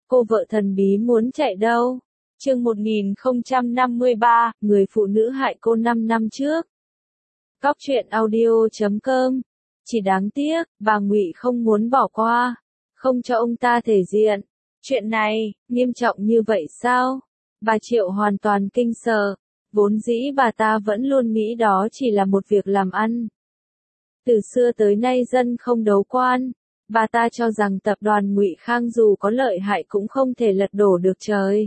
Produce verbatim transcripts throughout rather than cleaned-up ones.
Cô vợ thần bí muốn chạy đâu? Chương một nghìn không trăm năm mươi ba, người phụ nữ hại cô năm năm trước. Góc truyện audio chấm com. Chỉ đáng tiếc, bà Ngụy không muốn bỏ qua, không cho ông ta thể diện. Chuyện này, nghiêm trọng như vậy sao? Bà Triệu hoàn toàn kinh sợ. Vốn dĩ bà ta vẫn luôn nghĩ đó chỉ là một việc làm ăn. Từ xưa tới nay dân không đấu quan. Bà ta cho rằng tập đoàn Ngụy Khang dù có lợi hại cũng không thể lật đổ được trời.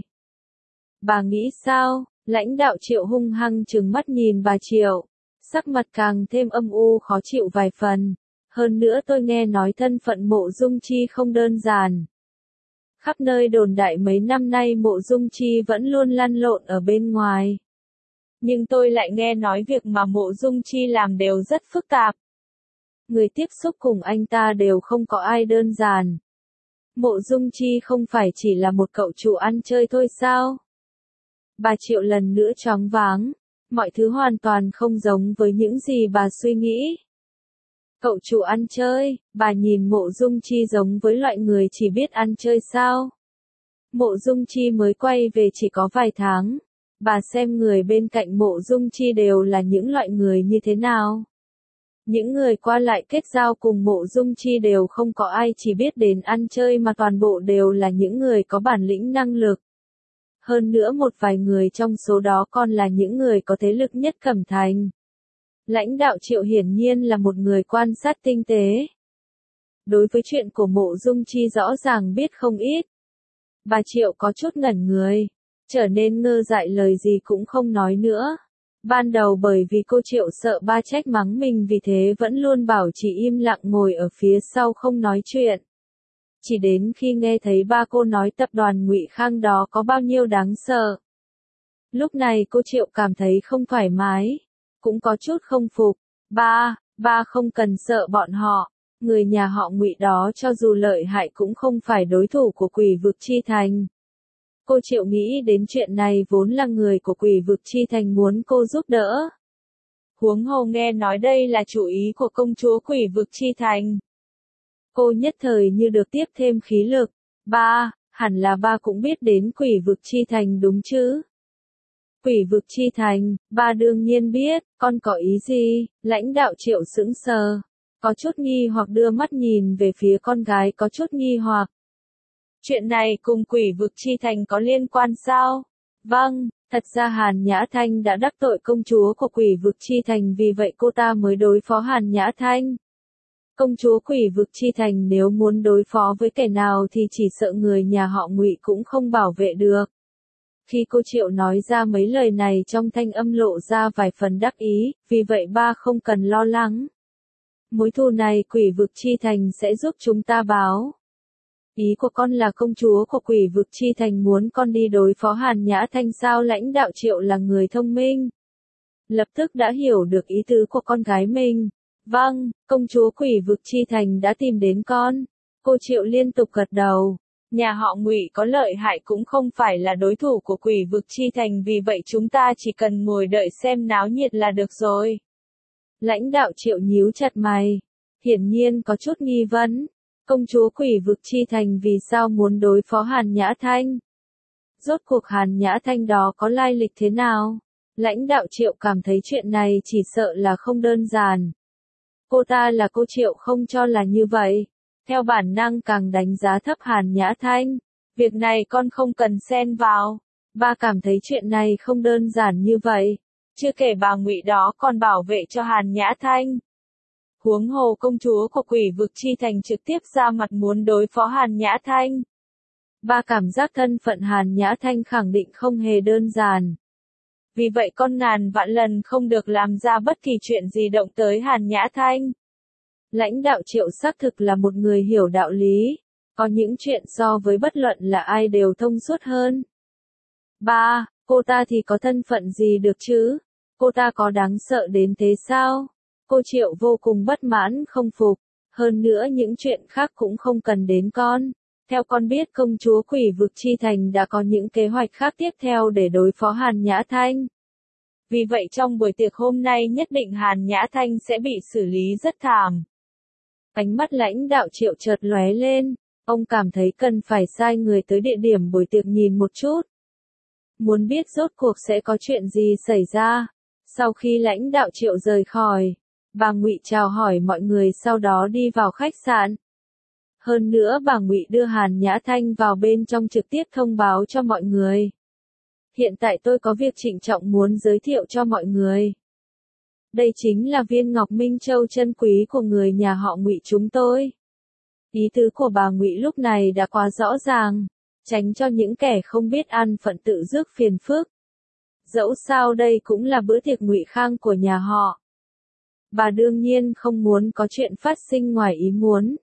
Bà nghĩ sao? Lãnh đạo Triệu hung hăng trừng mắt nhìn bà Triệu. Sắc mặt càng thêm âm u khó chịu vài phần. Hơn nữa tôi nghe nói thân phận Mộ Dung Chi không đơn giản. Khắp nơi đồn đại mấy năm nay Mộ Dung Chi vẫn luôn lăn lộn ở bên ngoài. Nhưng tôi lại nghe nói việc mà Mộ Dung Chi làm đều rất phức tạp. Người tiếp xúc cùng anh ta đều không có ai đơn giản. Mộ Dung Chi không phải chỉ là một cậu chủ ăn chơi thôi sao? Bà Triệu lần nữa choáng váng. Mọi thứ hoàn toàn không giống với những gì bà suy nghĩ. Cậu chủ ăn chơi, bà nhìn Mộ Dung Chi giống với loại người chỉ biết ăn chơi sao? Mộ Dung Chi mới quay về chỉ có vài tháng. Bà xem người bên cạnh Mộ Dung Chi đều là những loại người như thế nào? Những người qua lại kết giao cùng Mộ Dung Chi đều không có ai chỉ biết đến ăn chơi mà toàn bộ đều là những người có bản lĩnh năng lực. Hơn nữa một vài người trong số đó còn là những người có thế lực nhất Cẩm Thành. Lãnh đạo Triệu hiển nhiên là một người quan sát tinh tế. Đối với chuyện của Mộ Dung Chi rõ ràng biết không ít. Bà Triệu có chút ngẩn người, trở nên ngơ dại lời gì cũng không nói nữa. Ban đầu bởi vì cô Triệu sợ ba trách mắng mình vì thế vẫn luôn bảo chỉ im lặng ngồi ở phía sau không nói chuyện. Chỉ đến khi nghe thấy ba cô nói tập đoàn Ngụy Khang đó có bao nhiêu đáng sợ. Lúc này cô Triệu cảm thấy không thoải mái, cũng có chút không phục. Ba, ba không cần sợ bọn họ, người nhà họ Ngụy đó cho dù lợi hại cũng không phải đối thủ của Quỷ Vực Chi Thành. Cô Triệu nghĩ đến chuyện này vốn là người của Quỷ Vực Chi Thành muốn cô giúp đỡ. Huống hồ nghe nói đây là chủ ý của công chúa Quỷ Vực Chi Thành. Cô nhất thời như được tiếp thêm khí lực. Ba, hẳn là ba cũng biết đến Quỷ Vực Chi Thành đúng chứ? Quỷ Vực Chi Thành, ba đương nhiên biết, con có ý gì? Lãnh đạo Triệu sững sờ, có chút nghi hoặc đưa mắt nhìn về phía con gái có chút nghi hoặc. Chuyện này cùng Quỷ Vực Chi Thành có liên quan sao? Vâng, thật ra Hàn Nhã Thanh đã đắc tội công chúa của Quỷ Vực Chi Thành vì vậy cô ta mới đối phó Hàn Nhã Thanh. Công chúa Quỷ Vực Chi Thành nếu muốn đối phó với kẻ nào thì chỉ sợ người nhà họ Ngụy cũng không bảo vệ được. Khi cô Triệu nói ra mấy lời này trong thanh âm lộ ra vài phần đắc ý, vì vậy ba không cần lo lắng. Mối thù này Quỷ Vực Chi Thành sẽ giúp chúng ta báo. Ý của con là công chúa của Quỷ Vực Chi Thành muốn con đi đối phó Hàn Nhã Thanh sao? Lãnh đạo Triệu là người thông minh, lập tức đã hiểu được ý tứ của con gái mình. Vâng, công chúa Quỷ Vực Chi Thành đã tìm đến con. Cô Triệu liên tục gật đầu. Nhà họ Ngụy có lợi hại cũng không phải là đối thủ của Quỷ Vực Chi Thành vì vậy chúng ta chỉ cần ngồi đợi xem náo nhiệt là được rồi. Lãnh đạo Triệu nhíu chặt mày, hiển nhiên có chút nghi vấn. Công chúa Quỷ Vực Chi Thành vì sao muốn đối phó Hàn Nhã Thanh? Rốt cuộc Hàn Nhã Thanh đó có lai lịch thế nào? Lãnh đạo Triệu cảm thấy chuyện này chỉ sợ là không đơn giản. Cô ta là cô Triệu không cho là như vậy. Theo bản năng càng đánh giá thấp Hàn Nhã Thanh. Việc này con không cần xen vào. Ba cảm thấy chuyện này không đơn giản như vậy. Chưa kể bà Ngụy đó còn bảo vệ cho Hàn Nhã Thanh. Huống hồ công chúa của Quỷ Vực Chi Thành trực tiếp ra mặt muốn đối phó Hàn Nhã Thanh. Ba cảm giác thân phận Hàn Nhã Thanh khẳng định không hề đơn giản. Vì vậy con ngàn vạn lần không được làm ra bất kỳ chuyện gì động tới Hàn Nhã Thanh. Lãnh đạo Triệu xác thực là một người hiểu đạo lý, có những chuyện so với bất luận là ai đều thông suốt hơn. Ba, cô ta thì có thân phận gì được chứ? Cô ta có đáng sợ đến thế sao? Cô Triệu vô cùng bất mãn không phục, hơn nữa những chuyện khác cũng không cần đến con. Theo con biết công chúa Quỷ Vực Chi Thành đã có những kế hoạch khác tiếp theo để đối phó Hàn Nhã Thanh. Vì vậy trong buổi tiệc hôm nay nhất định Hàn Nhã Thanh sẽ bị xử lý rất thảm. Ánh mắt lãnh đạo Triệu chợt lóe lên, Ông cảm thấy cần phải sai người tới địa điểm buổi tiệc nhìn một chút. Muốn biết rốt cuộc sẽ có chuyện gì xảy ra. Sau khi lãnh đạo Triệu rời khỏi, bà Ngụy chào hỏi mọi người sau đó đi vào khách sạn. Hơn nữa bà Ngụy đưa Hàn Nhã Thanh vào bên trong trực tiếp thông báo cho mọi người. Hiện tại tôi có việc trịnh trọng muốn giới thiệu cho mọi người. Đây chính là viên ngọc Minh Châu chân quý của người nhà họ Ngụy chúng tôi. Ý tứ của bà Ngụy lúc này đã quá rõ ràng, tránh cho những kẻ không biết ăn phận tự rước phiền phức. Dẫu sao đây cũng là bữa tiệc Ngụy Khang của nhà họ. Bà đương nhiên không muốn có chuyện phát sinh ngoài ý muốn.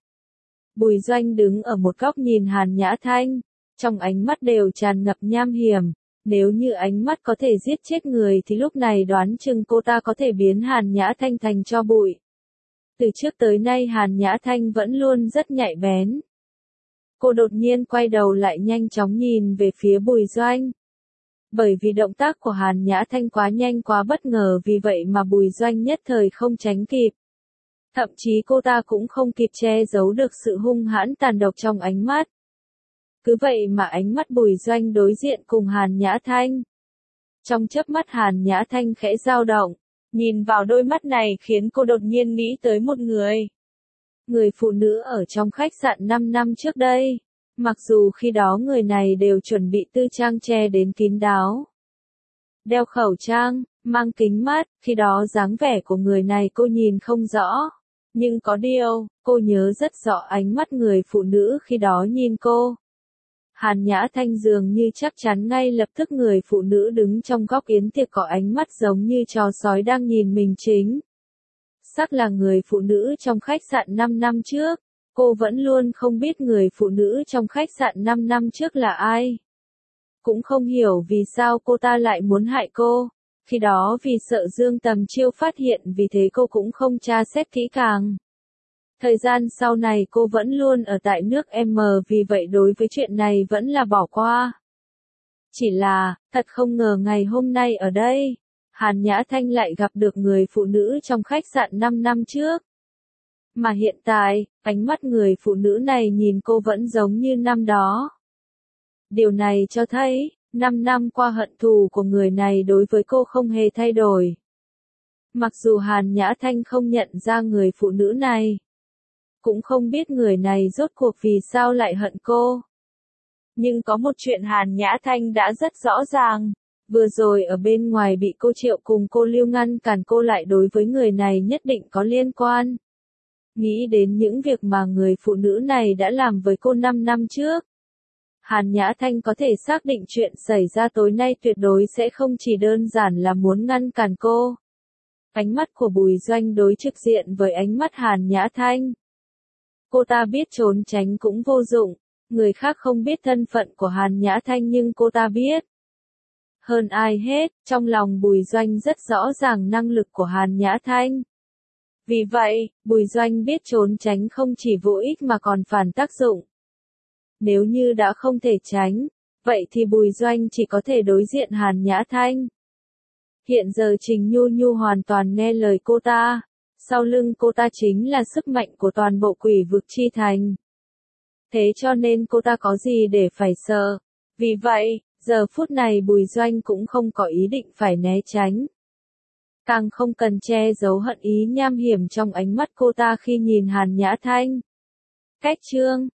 Bùi Doanh đứng ở một góc nhìn Hàn Nhã Thanh, trong ánh mắt đều tràn ngập nham hiểm. Nếu như ánh mắt có thể giết chết người thì lúc này đoán chừng cô ta có thể biến Hàn Nhã Thanh thành tro bụi. Từ trước tới nay Hàn Nhã Thanh vẫn luôn rất nhạy bén. Cô đột nhiên quay đầu lại nhanh chóng nhìn về phía Bùi Doanh. Bởi vì động tác của Hàn Nhã Thanh quá nhanh quá bất ngờ vì vậy mà Bùi Doanh nhất thời không tránh kịp. Thậm chí cô ta cũng không kịp che giấu được sự hung hãn tàn độc trong ánh mắt. Cứ vậy mà ánh mắt Bùi Doanh đối diện cùng Hàn Nhã Thanh. Trong chớp mắt Hàn Nhã Thanh khẽ dao động, nhìn vào đôi mắt này khiến cô đột nhiên nghĩ tới một người. Người phụ nữ ở trong khách sạn năm năm trước đây. Mặc dù khi đó người này đều chuẩn bị tư trang che đến kín đáo. Đeo khẩu trang, mang kính mắt, khi đó dáng vẻ của người này cô nhìn không rõ. Nhưng có điều, cô nhớ rất rõ ánh mắt người phụ nữ khi đó nhìn cô. Hàn Nhã Thanh dường như chắc chắn ngay lập tức người phụ nữ đứng trong góc yến tiệc có ánh mắt giống như chó sói đang nhìn mình chính. Sắc là người phụ nữ trong khách sạn năm năm trước. Cô vẫn luôn không biết người phụ nữ trong khách sạn năm năm trước là ai. Cũng không hiểu vì sao cô ta lại muốn hại cô. Khi đó vì sợ Dương Tầm Chiêu phát hiện vì thế cô cũng không tra xét kỹ càng. Thời gian sau này cô vẫn luôn ở tại nước M vì vậy đối với chuyện này vẫn là bỏ qua. Chỉ là, thật không ngờ ngày hôm nay ở đây, Hàn Nhã Thanh lại gặp được người phụ nữ trong khách sạn năm năm trước. Mà hiện tại, ánh mắt người phụ nữ này nhìn cô vẫn giống như năm đó. Điều này cho thấy, năm năm qua hận thù của người này đối với cô không hề thay đổi. Mặc dù Hàn Nhã Thanh không nhận ra người phụ nữ này, cũng không biết người này rốt cuộc vì sao lại hận cô. Nhưng có một chuyện Hàn Nhã Thanh đã rất rõ ràng. Vừa rồi ở bên ngoài bị cô Triệu cùng cô Lưu ngăn cản cô lại đối với người này nhất định có liên quan. Nghĩ đến những việc mà người phụ nữ này đã làm với cô năm năm trước. Hàn Nhã Thanh có thể xác định chuyện xảy ra tối nay tuyệt đối sẽ không chỉ đơn giản là muốn ngăn cản cô. Ánh mắt của Bùi Doanh đối trực diện với ánh mắt Hàn Nhã Thanh. Cô ta biết trốn tránh cũng vô dụng, người khác không biết thân phận của Hàn Nhã Thanh nhưng cô ta biết. Hơn ai hết, trong lòng Bùi Doanh rất rõ ràng năng lực của Hàn Nhã Thanh. Vì vậy, Bùi Doanh biết trốn tránh không chỉ vô ích mà còn phản tác dụng. Nếu như đã không thể tránh, vậy thì Bùi Doanh chỉ có thể đối diện Hàn Nhã Thanh. Hiện giờ Trình Nhu Nhu hoàn toàn nghe lời cô ta, sau lưng cô ta chính là sức mạnh của toàn bộ quỷ vực chi thành. Thế cho nên cô ta có gì để phải sợ. Vì vậy, giờ phút này Bùi Doanh cũng không có ý định phải né tránh. Càng không cần che giấu hận ý nham hiểm trong ánh mắt cô ta khi nhìn Hàn Nhã Thanh. Cách chương